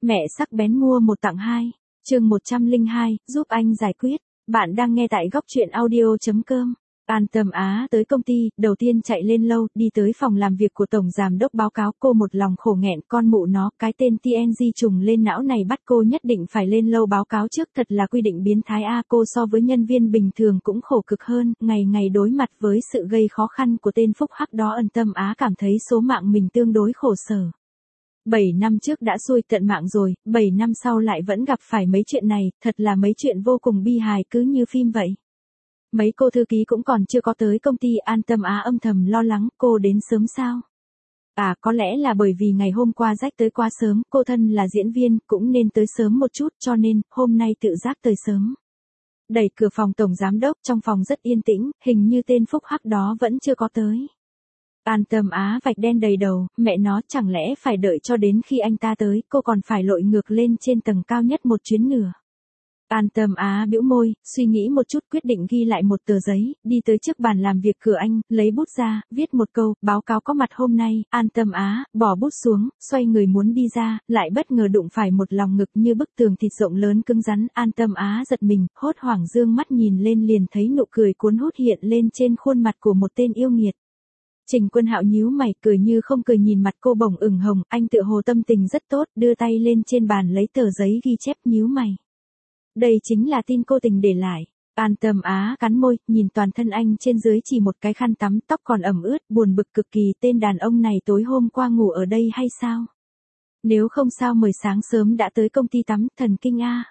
Mẹ sắc bén mua một tặng hai. Chương 102, giúp anh giải quyết. Bạn đang nghe tại góc truyện audio.com. An Tâm Á tới công ty, đầu tiên chạy lên lâu, đi tới phòng làm việc của tổng giám đốc báo cáo. Cô một lòng khổ nghẹn, con mụ nó, cái tên TNG trùng lên não này bắt cô nhất định phải lên lâu báo cáo trước, thật là quy định biến thái a. Cô so với nhân viên bình thường cũng khổ cực hơn, ngày ngày đối mặt với sự gây khó khăn của tên phúc hắc đó. An Tâm Á cảm thấy số mạng mình tương đối khổ sở. 7 năm trước đã xui tận mạng rồi, 7 năm sau lại vẫn gặp phải mấy chuyện này, thật là mấy chuyện vô cùng bi hài, cứ như phim vậy. Mấy cô thư ký cũng còn chưa có tới công ty. An Tâm Á âm thầm lo lắng, cô đến sớm sao? À, có lẽ là bởi vì ngày hôm qua rách tới quá sớm, cô thân là diễn viên, cũng nên tới sớm một chút, cho nên, hôm nay tự giác tới sớm. Đẩy cửa phòng tổng giám đốc, trong phòng rất yên tĩnh, hình như tên phúc hắc đó vẫn chưa có tới. An Tâm Á vạch đen đầy đầu, mẹ nó, chẳng lẽ phải đợi cho đến khi anh ta tới, cô còn phải lội ngược lên trên tầng cao nhất một chuyến nữa. An Tâm Á bĩu môi, suy nghĩ một chút quyết định ghi lại một tờ giấy, đi tới trước bàn làm việc cửa anh, lấy bút ra, viết một câu, báo cáo có mặt hôm nay. An Tâm Á, bỏ bút xuống, xoay người muốn đi ra, lại bất ngờ đụng phải một lòng ngực như bức tường thịt rộng lớn cứng rắn. An Tâm Á giật mình, hốt hoảng dương mắt nhìn lên liền thấy nụ cười cuốn hút hiện lên trên khuôn mặt của một tên yêu nghiệt. Trình Quân Hạo nhíu mày, cười như không cười nhìn mặt cô bỗng ửng hồng, anh tựa hồ tâm tình rất tốt, đưa tay lên trên bàn lấy tờ giấy ghi chép, nhíu mày. Đây chính là tin cô tình để lại. An Tâm Á cắn môi, nhìn toàn thân anh trên dưới chỉ một cái khăn tắm, tóc còn ẩm ướt, buồn bực cực kỳ. Tên đàn ông này tối hôm qua ngủ ở đây hay sao? Nếu không sao mời sáng sớm đã tới công ty tắm, thần kinh a.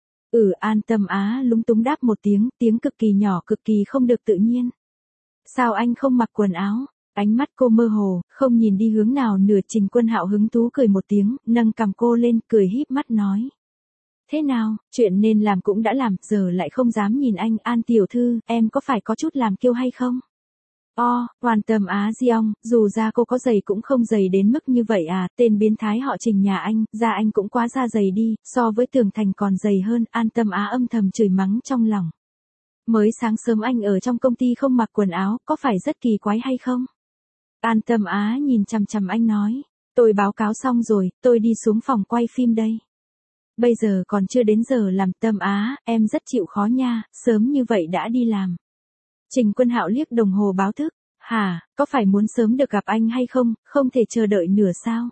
An Tâm Á lúng túng đáp một tiếng cực kỳ nhỏ, cực kỳ không được tự nhiên. Sao anh không mặc quần áo? Ánh mắt cô mơ hồ, không nhìn đi hướng nào nửa. Trình Quân Hạo hứng thú cười một tiếng, nâng cằm cô lên, cười híp mắt nói. Thế nào, chuyện nên làm cũng đã làm, giờ lại không dám nhìn anh. An tiểu thư, em có phải có chút làm kiêu hay không? An Tâm Á giong, dù ra cô có dày cũng không dày đến mức như vậy à. Tên biến thái họ Trình nhà anh, da anh cũng quá da dày đi, so với Tường Thành còn dày hơn. An Tâm Á âm thầm chửi mắng trong lòng. Mới sáng sớm anh ở trong công ty không mặc quần áo, có phải rất kỳ quái hay không? An Tâm Á nhìn chằm chằm anh nói. Tôi báo cáo xong rồi, tôi đi xuống phòng quay phim đây. Bây giờ còn chưa đến giờ làm. Tâm Á, em rất chịu khó nha, sớm như vậy đã đi làm. Trình Quân Hạo liếc đồng hồ báo thức. Hả, có phải muốn sớm được gặp anh hay không, không thể chờ đợi nửa sao?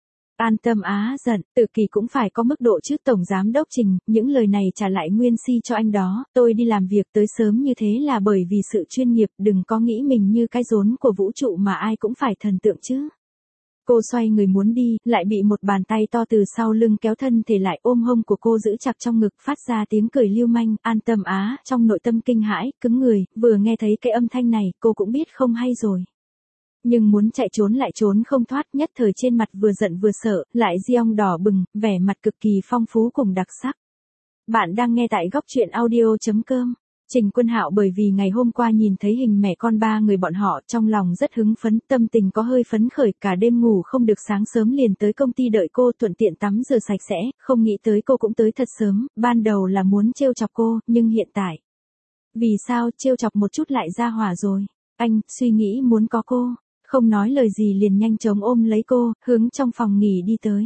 An Tâm Á giận, tự kỳ cũng phải có mức độ chứ. Tổng giám đốc Trình, những lời này trả lại nguyên si cho anh đó. Tôi đi làm việc tới sớm như thế là bởi vì sự chuyên nghiệp, đừng có nghĩ mình như cái rốn của vũ trụ mà ai cũng phải thần tượng chứ. Cô xoay người muốn đi, lại bị một bàn tay to từ sau lưng kéo thân thể lại, ôm hông của cô giữ chặt trong ngực, phát ra tiếng cười lưu manh. An Tâm Á, trong nội tâm kinh hãi, cứng người, vừa nghe thấy cái âm thanh này, cô cũng biết không hay rồi. Nhưng muốn chạy trốn lại trốn không thoát, nhất thời trên mặt vừa giận vừa sợ, lại giong đỏ bừng, vẻ mặt cực kỳ phong phú cùng đặc sắc. Bạn đang nghe tại góc truyện audio.com. Trình Quân Hạo bởi vì ngày hôm qua nhìn thấy hình mẹ con ba người bọn họ, trong lòng rất hứng phấn, tâm tình có hơi phấn khởi, cả đêm ngủ không được, sáng sớm liền tới công ty đợi cô, thuận tiện tắm rửa sạch sẽ, không nghĩ tới cô cũng tới thật sớm. Ban đầu là muốn trêu chọc cô, nhưng hiện tại, vì sao trêu chọc một chút lại ra hỏa rồi? Anh suy nghĩ muốn có cô, không nói lời gì liền nhanh chóng ôm lấy cô, hướng trong phòng nghỉ đi tới.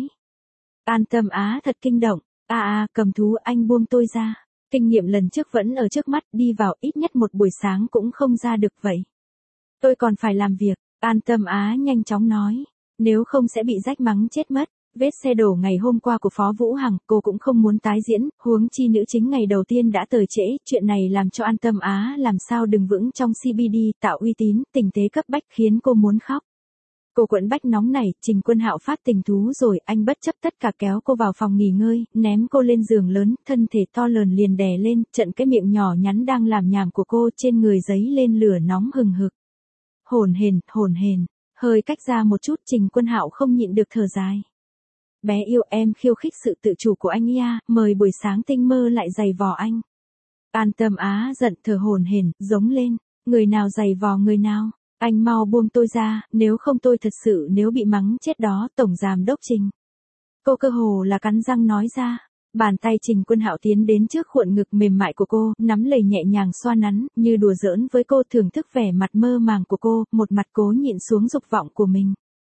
An Tâm Á thật kinh động. Cầm thú, anh buông tôi ra. Kinh nghiệm lần trước vẫn ở trước mắt, đi vào ít nhất một buổi sáng cũng không ra được vậy. Tôi còn phải làm việc. An Tâm Á nhanh chóng nói. Nếu không sẽ bị rách mắng chết mất. Vết xe đổ ngày hôm qua của Phó Vũ Hằng, cô cũng không muốn tái diễn, huống chi nữ chính ngày đầu tiên đã tới trễ. Chuyện này làm cho An Tâm Á làm sao đứng vững trong CBD, tạo uy tín, tình thế cấp bách khiến cô muốn khóc. Cô quẫn bách nóng này, Trình Quân Hạo phát tình thú rồi, anh bất chấp tất cả kéo cô vào phòng nghỉ ngơi, ném cô lên giường lớn, thân thể to lớn liền đè lên, trận cái miệng nhỏ nhắn đang làm nhảm của cô trên người giấy lên lửa nóng hừng hực. Hổn hển, hơi cách ra một chút, Trình Quân Hạo không nhịn được thở dài. Bé yêu, em khiêu khích sự tự chủ của anh nha, mời buổi sáng tinh mơ lại giày vò anh. An Tâm Á giận, thở hổn hển, giống lên, người nào giày vò người nào? Anh mau buông tôi ra, nếu không tôi thật sự nếu bị mắng chết đó. Tổng giám đốc Trình. Cô cơ hồ là cắn răng nói ra. Bàn tay Trình Quân Hạo tiến đến trước khuôn ngực mềm mại của cô, nắm lấy nhẹ nhàng xoa nắn, như đùa giỡn với cô, thưởng thức vẻ mặt mơ màng của cô, một mặt cố nhịn xuống dục vọng của mình.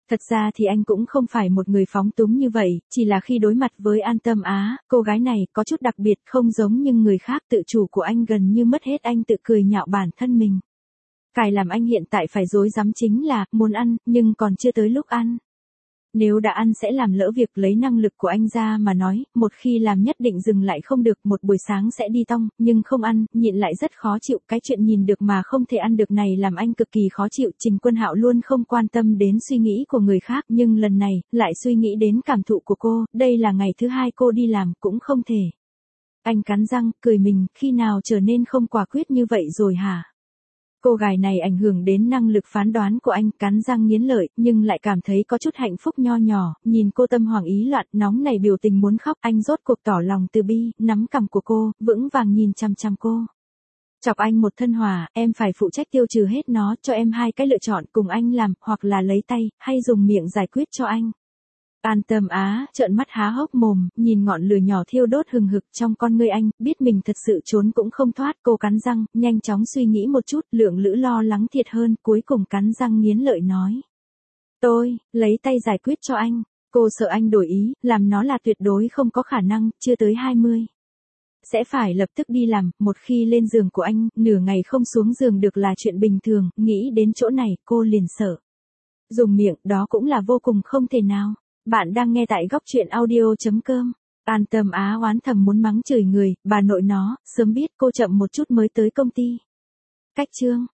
Thật ra thì anh cũng không phải một người phóng túng như vậy, chỉ là khi đối mặt với An Tâm Á, cô gái này có chút đặc biệt không giống như người khác, tự chủ của anh gần như mất hết, anh tự cười nhạo bản thân mình. Cái làm anh hiện tại phải rối rắm chính là, muốn ăn, nhưng còn chưa tới lúc ăn. Nếu đã ăn sẽ làm lỡ việc lấy năng lực của anh ra mà nói, một khi làm nhất định dừng lại không được, một buổi sáng sẽ đi tong, nhưng không ăn, nhịn lại rất khó chịu, cái chuyện nhìn được mà không thể ăn được này làm anh cực kỳ khó chịu. Trình Quân Hạo luôn không quan tâm đến suy nghĩ của người khác, nhưng lần này, lại suy nghĩ đến cảm thụ của cô, đây là ngày thứ hai cô đi làm, cũng không thể. Anh cắn răng, cười mình, khi nào trở nên không quả quyết như vậy rồi hả? Cô gái này ảnh hưởng đến năng lực phán đoán của anh, cắn răng nghiến lợi, nhưng lại cảm thấy có chút hạnh phúc nho nhỏ, nhìn cô tâm hoảng ý loạn, nóng nảy biểu tình muốn khóc, anh rốt cuộc tỏ lòng từ bi, nắm cằm của cô, vững vàng nhìn chăm chăm cô. Chọc anh một thân hỏa, em phải phụ trách tiêu trừ hết nó, cho em hai cái lựa chọn, cùng anh làm, hoặc là lấy tay, hay dùng miệng giải quyết cho anh. An Tâm Á, trợn mắt há hốc mồm, nhìn ngọn lửa nhỏ thiêu đốt hừng hực trong con ngươi anh, biết mình thật sự trốn cũng không thoát, cô cắn răng, nhanh chóng suy nghĩ một chút, Lượng Lữ lo lắng thiệt hơn, cuối cùng cắn răng nghiến lợi nói. Tôi, lấy tay giải quyết cho anh, cô sợ anh đổi ý, làm nó là tuyệt đối không có khả năng, chưa tới 20. Sẽ phải lập tức đi làm, một khi lên giường của anh, nửa ngày không xuống giường được là chuyện bình thường, nghĩ đến chỗ này, cô liền sợ. Dùng miệng, đó cũng là vô cùng không thể nào. Bạn đang nghe tại góc truyện audio.com. An Tâm Á oán thầm muốn mắng chửi người, bà nội nó, sớm biết cô chậm một chút mới tới công ty. Cách chương